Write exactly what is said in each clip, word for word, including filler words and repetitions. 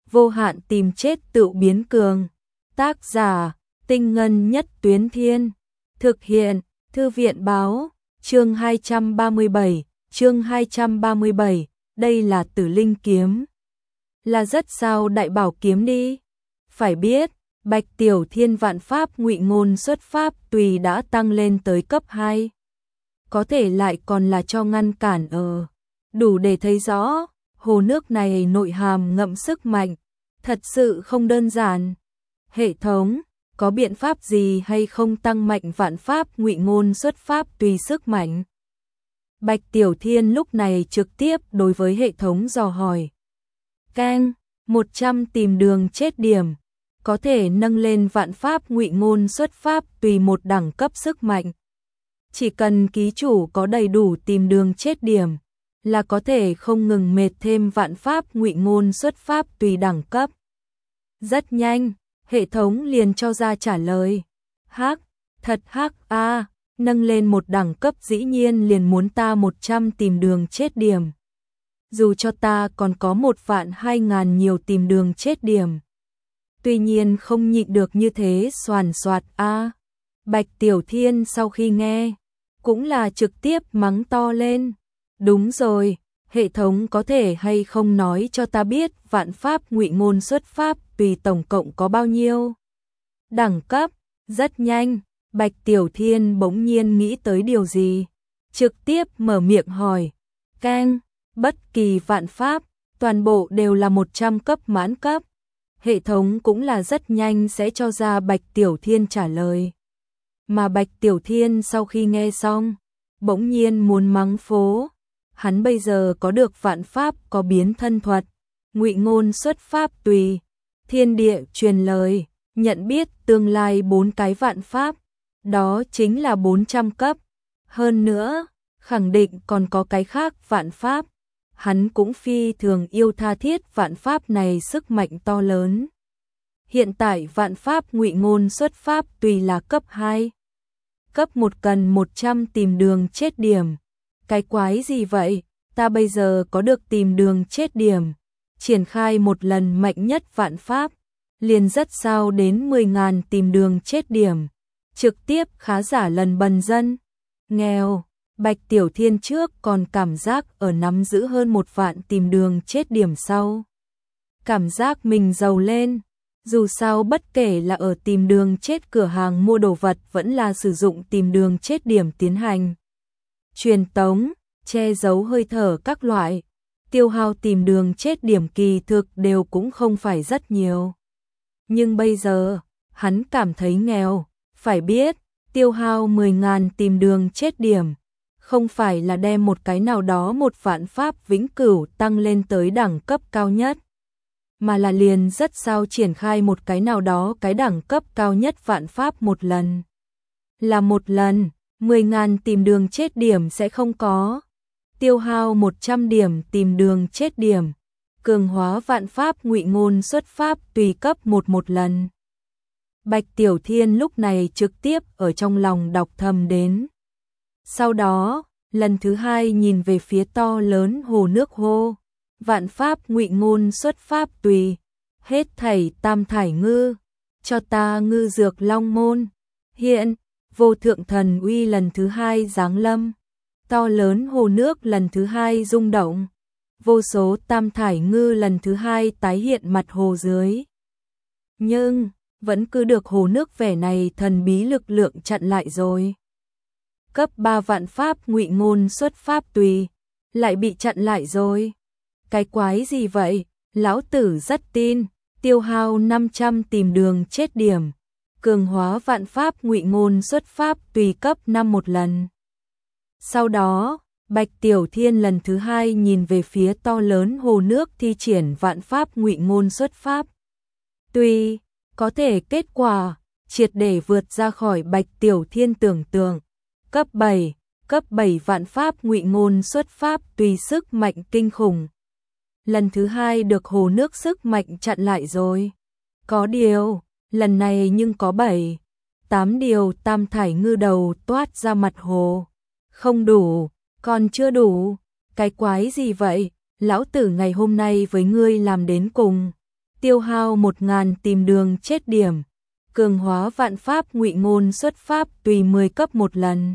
vô hạn tìm chết tự biến cường. Tác giả, Tinh Ngân Nhất Tuyến Thiên. Thực hiện, Thư viện báo, chương hai trăm ba mươi bảy, chương hai trăm ba mươi bảy, đây là Tử Linh kiếm. Là rất sao đại bảo kiếm đi. Phải biết, Bạch Tiểu Thiên vạn pháp ngụy ngôn xuất pháp tùy đã tăng lên tới cấp hai. Có thể lại còn là cho ngăn cản ở. Đủ để thấy rõ, hồ nước này nội hàm ngậm sức mạnh, thật sự không đơn giản. Hệ thống, có biện pháp gì hay không tăng mạnh vạn pháp ngụy ngôn xuất pháp tùy sức mạnh? Bạch Tiểu Thiên lúc này trực tiếp đối với hệ thống dò hỏi. Keng, một trăm tìm đường chết điểm, có thể nâng lên vạn pháp ngụy ngôn xuất pháp tùy một đẳng cấp sức mạnh. Chỉ cần ký chủ có đầy đủ tìm đường chết điểm, là có thể không ngừng mệt thêm vạn pháp ngụy ngôn xuất pháp tùy đẳng cấp. Rất nhanh, hệ thống liền cho ra trả lời. Hắc, thật hắc a, nâng lên một đẳng cấp dĩ nhiên liền muốn ta một trăm tìm đường chết điểm. Dù cho ta còn có một vạn hai ngàn nhiều tìm đường chết điểm. Tuy nhiên không nhịn được như thế soàn soạt a. Bạch Tiểu Thiên sau khi nghe, cũng là trực tiếp mắng to lên. Đúng rồi, hệ thống có thể hay không nói cho ta biết vạn pháp ngụy ngôn xuất pháp tùy tổng cộng có bao nhiêu? Đẳng cấp, rất nhanh, Bạch Tiểu Thiên bỗng nhiên nghĩ tới điều gì. Trực tiếp mở miệng hỏi. Keng, bất kỳ vạn pháp, toàn bộ đều là một trăm cấp mãn cấp. Hệ thống cũng là rất nhanh sẽ cho ra Bạch Tiểu Thiên trả lời. Mà Bạch Tiểu Thiên sau khi nghe xong, bỗng nhiên muốn mắng phố. Hắn bây giờ có được vạn pháp có biến thân thuật, ngụy ngôn xuất pháp tùy, thiên địa truyền lời, nhận biết tương lai bốn cái vạn pháp, đó chính là bốn trăm cấp. Hơn nữa, khẳng định còn có cái khác vạn pháp. Hắn cũng phi thường yêu tha thiết vạn pháp này sức mạnh to lớn. Hiện tại vạn pháp ngụy ngôn xuất pháp tùy là cấp hai. Cấp một cần một trăm tìm đường chết điểm. Cái quái gì vậy? Ta bây giờ có được tìm đường chết điểm. Triển khai một lần mạnh nhất vạn pháp. Liền rất sao đến mười ngàn tìm đường chết điểm. Trực tiếp khá giả lần bần dân. Nghèo. Bạch Tiểu Thiên trước còn cảm giác ở nắm giữ hơn một vạn tìm đường chết điểm sau. Cảm giác mình giàu lên. Dù sao bất kể là ở tìm đường chết cửa hàng mua đồ vật vẫn là sử dụng tìm đường chết điểm tiến hành truyền tống, che giấu hơi thở các loại, tiêu hao tìm đường chết điểm kỳ thực đều cũng không phải rất nhiều. Nhưng bây giờ, hắn cảm thấy nghèo, phải biết, tiêu hao mười ngàn tìm đường chết điểm, không phải là đem một cái nào đó một vạn pháp vĩnh cửu tăng lên tới đẳng cấp cao nhất, mà là liền rất sao triển khai một cái nào đó cái đẳng cấp cao nhất vạn pháp một lần. Là một lần, mười ngàn tìm đường chết điểm sẽ không có. Tiêu hao một trăm điểm tìm đường chết điểm. Cường hóa vạn pháp ngụy ngôn xuất pháp tùy cấp một một lần. Bạch Tiểu Thiên lúc này trực tiếp ở trong lòng đọc thầm đến. Sau đó, lần thứ hai nhìn về phía to lớn hồ nước hô. Vạn pháp ngụy ngôn xuất pháp tùy, hết thảy tam thải ngư, cho ta ngư dược long môn. Hiện, vô thượng thần uy lần thứ hai giáng lâm, to lớn hồ nước lần thứ hai rung động, vô số tam thải ngư lần thứ hai tái hiện mặt hồ dưới. Nhưng, vẫn cứ được hồ nước vẻ này thần bí lực lượng chặn lại rồi. Cấp ba vạn pháp ngụy ngôn xuất pháp tùy, lại bị chặn lại rồi. Cái quái gì vậy? Lão tử rất tin, tiêu hao năm trăm tìm đường chết điểm, cường hóa vạn pháp ngụy ngôn xuất pháp tùy cấp năm một lần. Sau đó, Bạch Tiểu Thiên lần thứ hai nhìn về phía to lớn hồ nước thi triển vạn pháp ngụy ngôn xuất pháp. Tuy, có thể kết quả, triệt để vượt ra khỏi Bạch Tiểu Thiên tưởng tượng. Cấp bảy, cấp bảy vạn pháp ngụy ngôn xuất pháp tùy sức mạnh kinh khủng. Lần thứ hai được hồ nước sức mạnh chặn lại rồi. Có điều, lần này nhưng có bảy, tám điều tam thải ngư đầu toát ra mặt hồ. Không đủ, còn chưa đủ. Cái quái gì vậy? Lão tử ngày hôm nay với ngươi làm đến cùng. tiêu hao một ngàn tìm đường chết điểm, cường hóa vạn pháp ngụy ngôn xuất pháp tùy mười cấp một lần.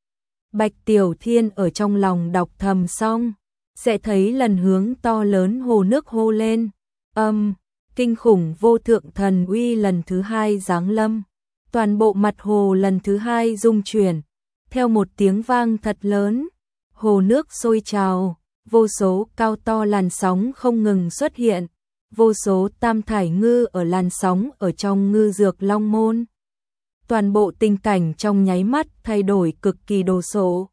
Bạch Tiểu Thiên ở trong lòng đọc thầm xong, sẽ thấy lần hướng to lớn hồ nước hô lên, âm, kinh khủng vô thượng thần uy lần thứ hai giáng lâm, toàn bộ mặt hồ lần thứ hai rung chuyển, theo một tiếng vang thật lớn, hồ nước sôi trào, vô số cao to làn sóng không ngừng xuất hiện, vô số tam thải ngư ở làn sóng ở trong ngư dược long môn. Toàn bộ tình cảnh trong nháy mắt thay đổi cực kỳ đồ sộ.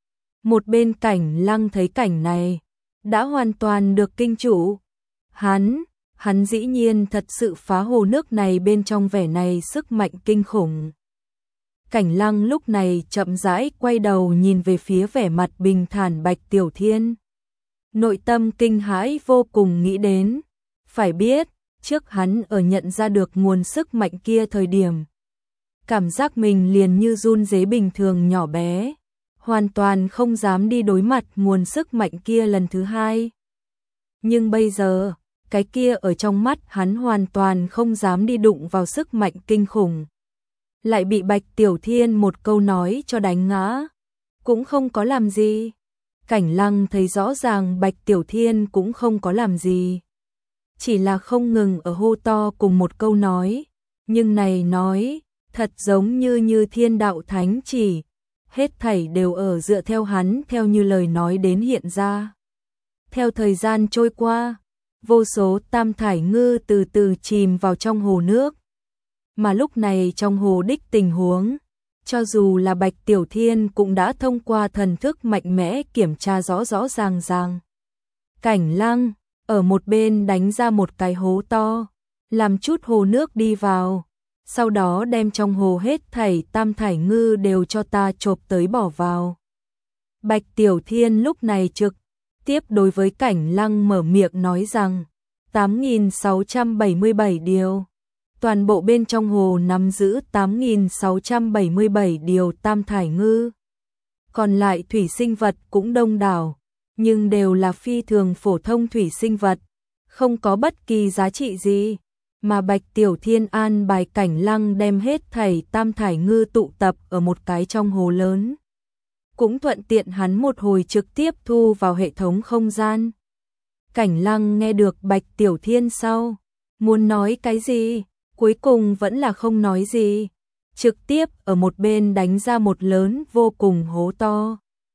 Một bên Cảnh Lăng thấy cảnh này, đã hoàn toàn được kinh chủ. Hắn, hắn dĩ nhiên thật sự phá hồ nước này bên trong vẻ này sức mạnh kinh khủng. Cảnh Lăng lúc này chậm rãi quay đầu nhìn về phía vẻ mặt bình thản Bạch Tiểu Thiên. Nội tâm kinh hãi vô cùng nghĩ đến, phải biết, trước hắn ở nhận ra được nguồn sức mạnh kia thời điểm. Cảm giác mình liền như run rế bình thường nhỏ bé, hoàn toàn không dám đi đối mặt nguồn sức mạnh kia lần thứ hai. Nhưng bây giờ, cái kia ở trong mắt hắn hoàn toàn không dám đi đụng vào sức mạnh kinh khủng. Lại bị Bạch Tiểu Thiên một câu nói cho đánh ngã, cũng không có làm gì. Cảnh Lăng thấy rõ ràng Bạch Tiểu Thiên cũng không có làm gì. Chỉ là không ngừng ở hô to cùng một câu nói, nhưng này nói, thật giống như như thiên đạo thánh chỉ, hết thảy đều ở dựa theo hắn theo như lời nói đến hiện ra. Theo thời gian trôi qua, vô số tam thải ngư từ từ chìm vào trong hồ nước. Mà lúc này trong hồ đích tình huống, cho dù là Bạch Tiểu Thiên cũng đã thông qua thần thức mạnh mẽ kiểm tra rõ rõ ràng ràng. Cảnh Lăng, ở một bên đánh ra một cái hố to, làm chút hồ nước đi vào, sau đó đem trong hồ hết thảy tam thải ngư đều cho ta chộp tới bỏ vào. Bạch Tiểu Thiên lúc này trực tiếp đối với Cảnh Lăng mở miệng nói rằng, tám nghìn sáu trăm bảy mươi bảy điều. Toàn bộ bên trong hồ nắm giữ tám nghìn sáu trăm bảy mươi bảy điều tam thải ngư. Còn lại thủy sinh vật cũng đông đảo, nhưng đều là phi thường phổ thông thủy sinh vật, không có bất kỳ giá trị gì. Mà Bạch Tiểu Thiên an bài Cảnh Lăng đem hết thảy tam thải ngư tụ tập ở một cái trong hồ lớn. Cũng thuận tiện hắn một hồi trực tiếp thu vào hệ thống không gian. Cảnh Lăng nghe được Bạch Tiểu Thiên sau, muốn nói cái gì, cuối cùng vẫn là không nói gì. Trực tiếp ở một bên đánh ra một lớn vô cùng hố to.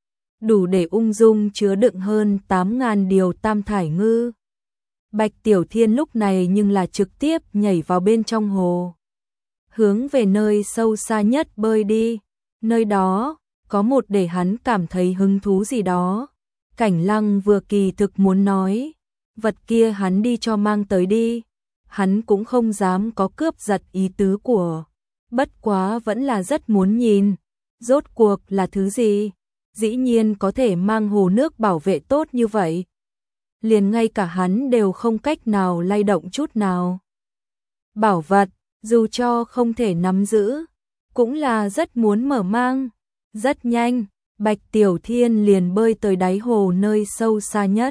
Đủ để ung dung chứa đựng hơn tám nghìn điều tam thải ngư. Bạch Tiểu Thiên lúc này nhưng là trực tiếp nhảy vào bên trong hồ. Hướng về nơi sâu xa nhất bơi đi. Nơi đó, có một để hắn cảm thấy hứng thú gì đó. Cảnh Lăng vừa kỳ thực muốn nói, vật kia hắn đi cho mang tới đi. Hắn cũng không dám có cướp giật ý tứ của. Bất quá vẫn là rất muốn nhìn. Rốt cuộc là thứ gì? Dĩ nhiên có thể mang hồ nước bảo vệ tốt như vậy. Liền ngay cả hắn đều không cách nào lay động chút nào. Bảo vật, dù cho không thể nắm giữ, cũng là rất muốn mở mang. Rất nhanh, Bạch Tiểu Thiên liền bơi tới đáy hồ nơi sâu xa nhất.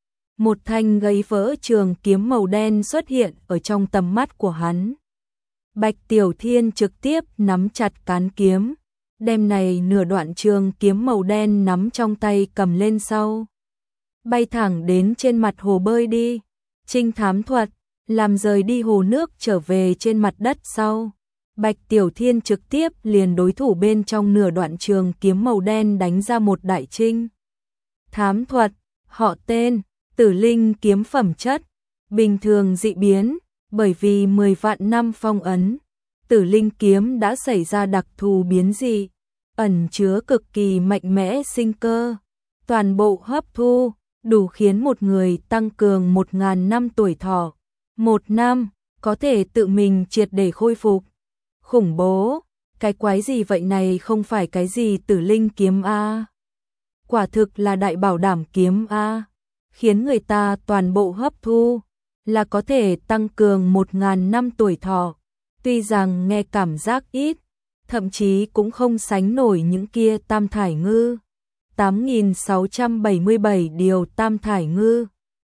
Một thanh gấy vỡ trường kiếm màu đen xuất hiện ở trong tầm mắt của hắn. Bạch Tiểu Thiên trực tiếp nắm chặt cán kiếm, đem này nửa đoạn trường kiếm màu đen nắm trong tay cầm lên sau. Bay thẳng đến trên mặt hồ bơi đi, trinh thám thuật, làm rời đi hồ nước trở về trên mặt đất sau. Bạch Tiểu Thiên trực tiếp liền đối thủ bên trong nửa đoạn trường kiếm màu đen đánh ra một đại trinh. Thám thuật, họ tên, Tử Linh kiếm phẩm chất, bình thường dị biến, bởi vì mười vạn năm phong ấn, Tử Linh kiếm đã xảy ra đặc thù biến dị, ẩn chứa cực kỳ mạnh mẽ sinh cơ, toàn bộ hấp thu, đủ khiến một người tăng cường một ngàn năm tuổi thọ, một năm, có thể tự mình triệt để khôi phục. Khủng bố, cái quái gì vậy này không phải cái gì Tử Linh kiếm A. Quả thực là đại bảo đảm kiếm A, khiến người ta toàn bộ hấp thu, là có thể tăng cường một ngàn năm tuổi thọ. Tuy rằng nghe cảm giác ít, thậm chí cũng không sánh nổi những kia tam thải ngư. tám nghìn sáu trăm bảy mươi bảy điều tam thải ngư,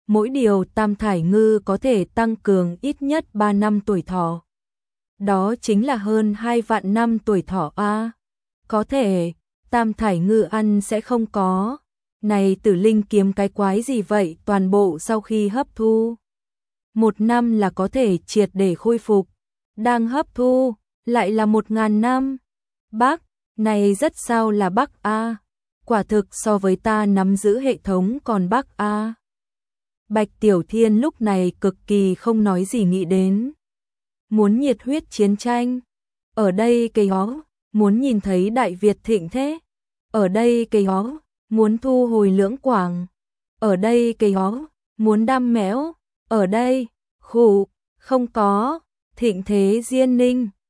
mỗi điều tam thải ngư có thể tăng cường ít nhất ba năm tuổi thọ. Đó chính là hơn hai vạn năm tuổi thọ a. Có thể, tam thải ngư ăn sẽ không có. Này Tử Linh kiếm cái quái gì vậy, toàn bộ sau khi hấp thu. Một năm là có thể triệt để khôi phục. Đang hấp thu, lại là một ngàn năm. Bác, này rất sao là bác a. Quả thực so với ta nắm giữ hệ thống còn bác a. Bạch Tiểu Thiên lúc này cực kỳ không nói gì nghĩ đến. Muốn nhiệt huyết chiến tranh. Ở đây cây hó, muốn nhìn thấy Đại Việt thịnh thế. Ở đây cây hó, muốn thu hồi Lưỡng Quảng. Ở đây cây hó, muốn đam mẽo. Ở đây, khủ, không có, thịnh thế Diên Ninh.